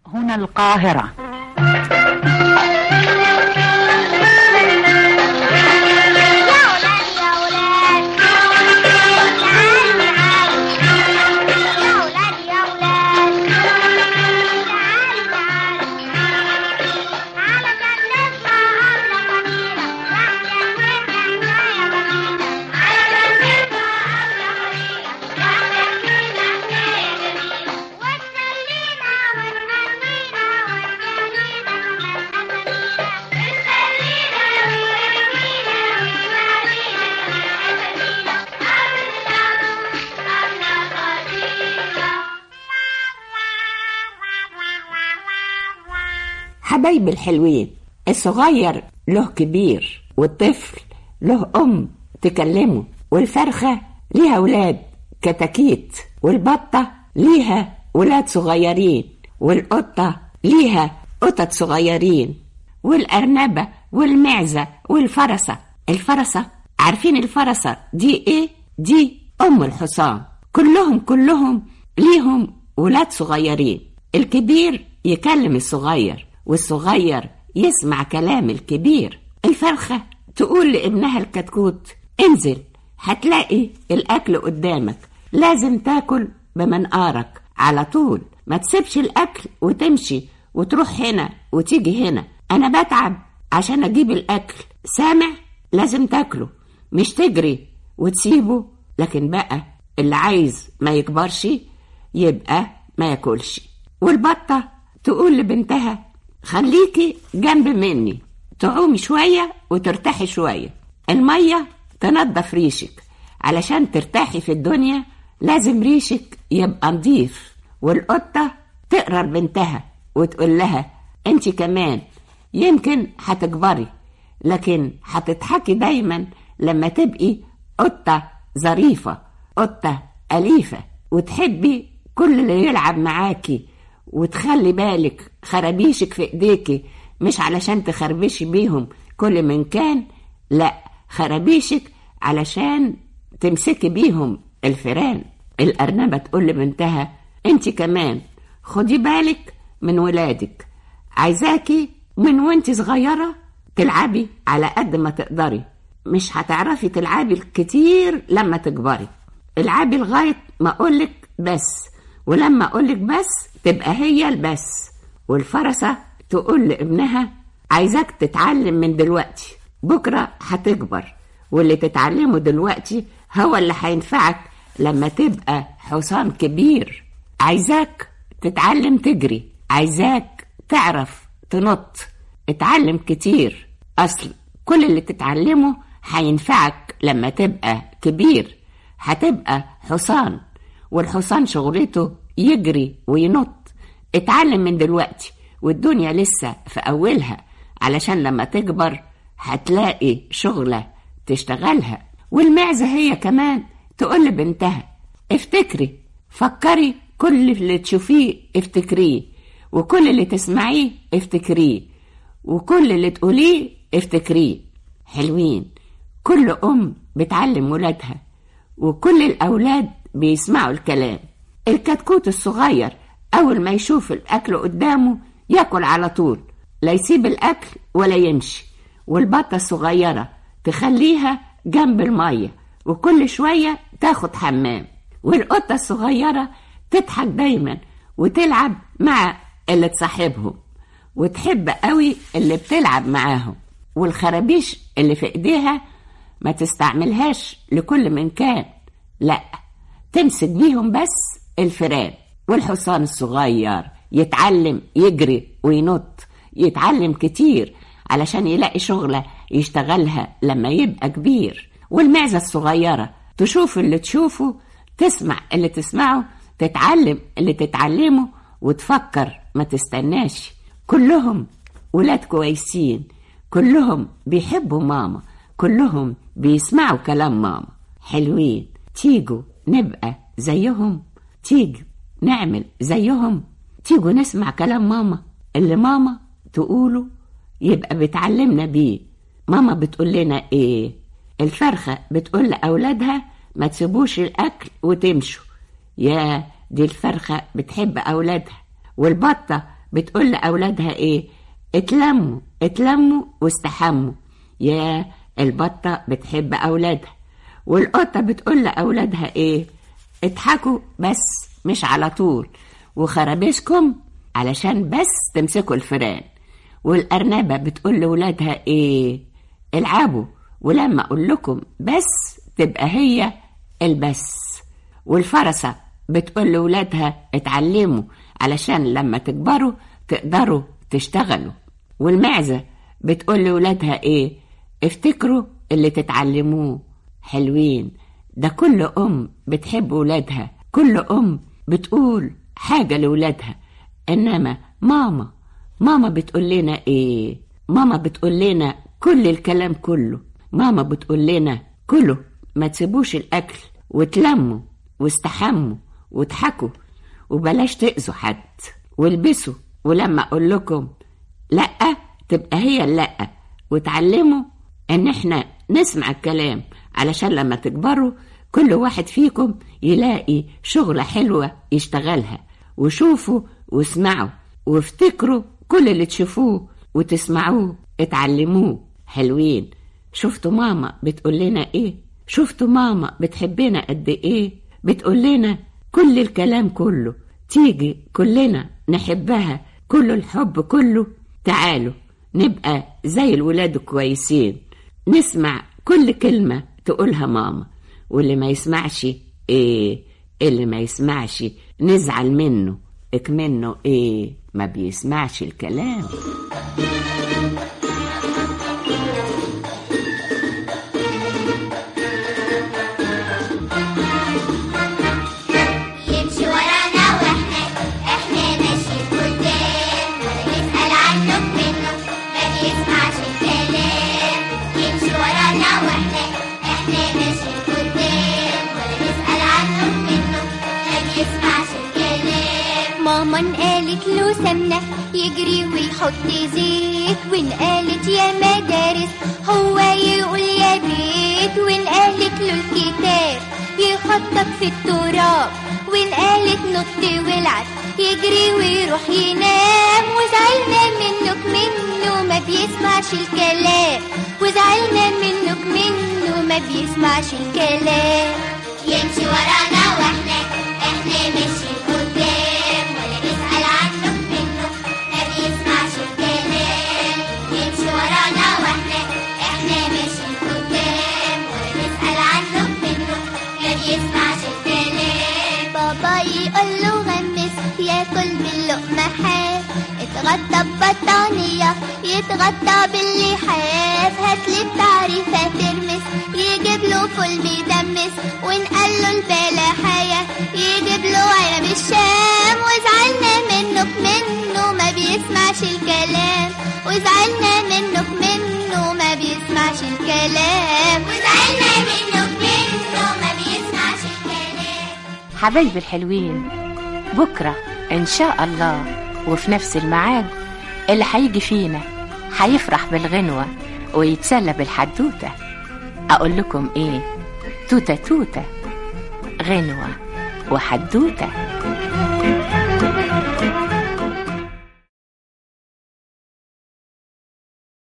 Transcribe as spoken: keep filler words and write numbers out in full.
هنا القاهرة. حبايبي الحلوين، الصغير له كبير، والطفل له أم تكلمه، والفرخة ليها ولاد كتاكيت، والبطة ليها ولاد صغيرين، والقطة ليها قطط صغيرين، والأرنبة والمعزة والفرسة. الفرسة، عارفين الفرسة دي ايه؟ دي أم الحصان. كلهم كلهم ليهم ولاد صغيرين. الكبير يكلم الصغير، والصغير يسمع كلام الكبير. الفرخة تقول لابنها الكتكوت: انزل هتلاقي الأكل قدامك، لازم تاكل بمنقارك على طول، ما تسيبش الأكل وتمشي وتروح هنا وتيجي هنا، أنا بتعب عشان أجيب الأكل، سامع؟ لازم تاكله، مش تجري وتسيبه. لكن بقى اللي عايز ما يكبرش يبقى ما ياكلش. والبطة تقول لبنتها: خليكي جنب مني، تعومي شوية وترتاحي شوية، المية تنظف ريشك، علشان ترتاحي في الدنيا لازم ريشك يبقى نظيف. والقطة تقرر بنتها وتقول لها: انت كمان يمكن هتكبري، لكن هتضحكي دايما لما تبقي قطة ظريفة، قطة أليفة، وتحبي كل اللي يلعب معاكي، وتخلي بالك خرابيشك في ايديكي مش علشان تخربشي بيهم كل من كان، لا، خرابيشك علشان تمسكي بيهم الفيران. الأرنبة تقول لبنتها: انت كمان خدي بالك من ولادك، عايزاكي من وانت صغيرة تلعبي على قد ما تقدري، مش هتعرفي تلعبي كتير لما تكبري، العبي لغاية ما اقولك بس، ولما اقولك بس تبقى هي البس. والفرسة تقول لابنها: عايزاك تتعلم من دلوقتي، بكرة هتكبر، واللي تتعلمه دلوقتي هو اللي هينفعك لما تبقى حصان كبير. عايزاك تتعلم تجري، عايزاك تعرف تنط، اتعلم كتير، اصل كل اللي تتعلمه هينفعك لما تبقى كبير، هتبقى حصان، والحصان شغلته يجري وينط. اتعلم من دلوقتي والدنيا لسه في أولها، علشان لما تكبر هتلاقي شغلة تشتغلها. والمعزة هي كمان تقول لبنتها: افتكري، فكري، كل اللي تشوفيه افتكريه، وكل اللي تسمعيه افتكريه، وكل اللي تقوليه افتكريه. حلوين، كل أم بتعلم ولادها، وكل الأولاد بيسمعوا الكلام. الكتكوت الصغير أول ما يشوف الأكل قدامه يأكل على طول، لا يسيب الأكل ولا يمشي. والبطة الصغيرة تخليها جنب المية، وكل شوية تاخد حمام. والقطة الصغيرة تضحك دايما وتلعب مع اللي تصاحبهم، وتحب قوي اللي بتلعب معاهم. والخرابيش اللي في ايديها ما تستعملهاش لكل من كان، لا، تمسك بيهم بس الفيران. والحصان الصغير يتعلم يجري وينط، يتعلم كتير علشان يلاقي شغلة يشتغلها لما يبقى كبير. والمعزة الصغيرة تشوف اللي تشوفه، تسمع اللي تسمعه، تتعلم اللي تتعلمه، وتفكر ما تستناش. كلهم ولاد كويسين، كلهم بيحبوا ماما، كلهم بيسمعوا كلام ماما. حلوين، تيجوا نبقى زيهم، تيجوا نعمل زيهم، تيجوا نسمع كلام ماما، اللي ماما تقوله يبقى بتعلمنا بيه. ماما بتقول لنا ايه؟ الفرخة بتقول لأولادها: ما تسيبوش الأكل وتمشوا. يا دي الفرخة بتحب أولادها. والبطة بتقول لأولادها ايه؟ اتلموا اتلموا واستحموا. يا البطة بتحب أولادها. والقطة بتقول لأولادها ايه؟ اضحكوا بس مش على طول، وخرابيشكم علشان بس تمسكوا الفيران. والأرنبة بتقول لأولادها ايه؟ العبوا، ولما أقول لكم بس تبقى هي البس. والفرسة بتقول لأولادها اتعلموا علشان لما تكبروا تقدروا تشتغلوا. والمعزة بتقول لأولادها ايه؟ افتكروا اللي تتعلموه. حلوين. ده كل أم بتحب ولادها، كل أم بتقول حاجة لولادها. إنما ماما ماما بتقول لنا ايه؟ ماما بتقول لنا كل الكلام كله. ماما بتقول لنا كلوا، ما تسيبوش الأكل، وتلموا واستحموا واضحكوا، وبلاش تأذوا حد، والبسوا، ولما أقول لكم لأ تبقى هي اللأ، وتعلموا ان احنا نسمع الكلام علشان لما تكبروا كل واحد فيكم يلاقي شغلة حلوة يشتغلها. وشوفوا واسمعوا وافتكروا كل اللي تشوفوه وتسمعوه اتعلموه. حلوين. شفتوا ماما بتقول لنا ايه؟ شفتوا ماما بتحبنا قد ايه؟ بتقول لنا كل الكلام كله، تيجي كلنا نحبها كل الحب كله. تعالوا نبقى زي الولاد كويسين، نسمع كل كلمة تقولها ماما. واللي ما يسمعش ايه؟ اللي ما يسمعش نزعل منه، اكمنه ايه؟ ما بيسمعش الكلام. ماما قالت له سمنة يجري ويحط زيت، وإن قالت يا مدارس هو يقول يا بيت، وإن قالت له الكتاب يخطط في التراب، وإن قالت نط والعب يجري ويروح ينام. وزعلنا منك منه ما بيسمعش الكلام، وزعلنا منك منه ما بيسمعش الكلام. يمشي ورانا واحنا احنا ماشيين قدام، ولا نسأل عنه منه ما بيسمعش الكلام. يمشي ورانا واحنا احنا ماشيين قدام، ولا نسأل عنه منه ما بيسمعش الكلام. بابا يقول له غمس ياكل باللقمة حاف، اتغطى ببطانية يتغطى باللحاف. هاتلي بتعريفة ترمس يجيب له فول بيدمس، وإن قال له البلحية يجيب له عنب الشام. وزعلنا منك منه ما بيسمعش الكلام، وزعلنا منك منه ما بيسمعش الكلام، وزعلنا منك منه ما بيسمعش الكلام. حبايبي الحلوين، بكرة إن شاء الله وفي نفس الميعاد اللي هيجي فينا هيفرح بالغنوة ويتسلى بالحدوتة. أقول لكم إيه؟ توتة توتة، غنوة وحدوتة.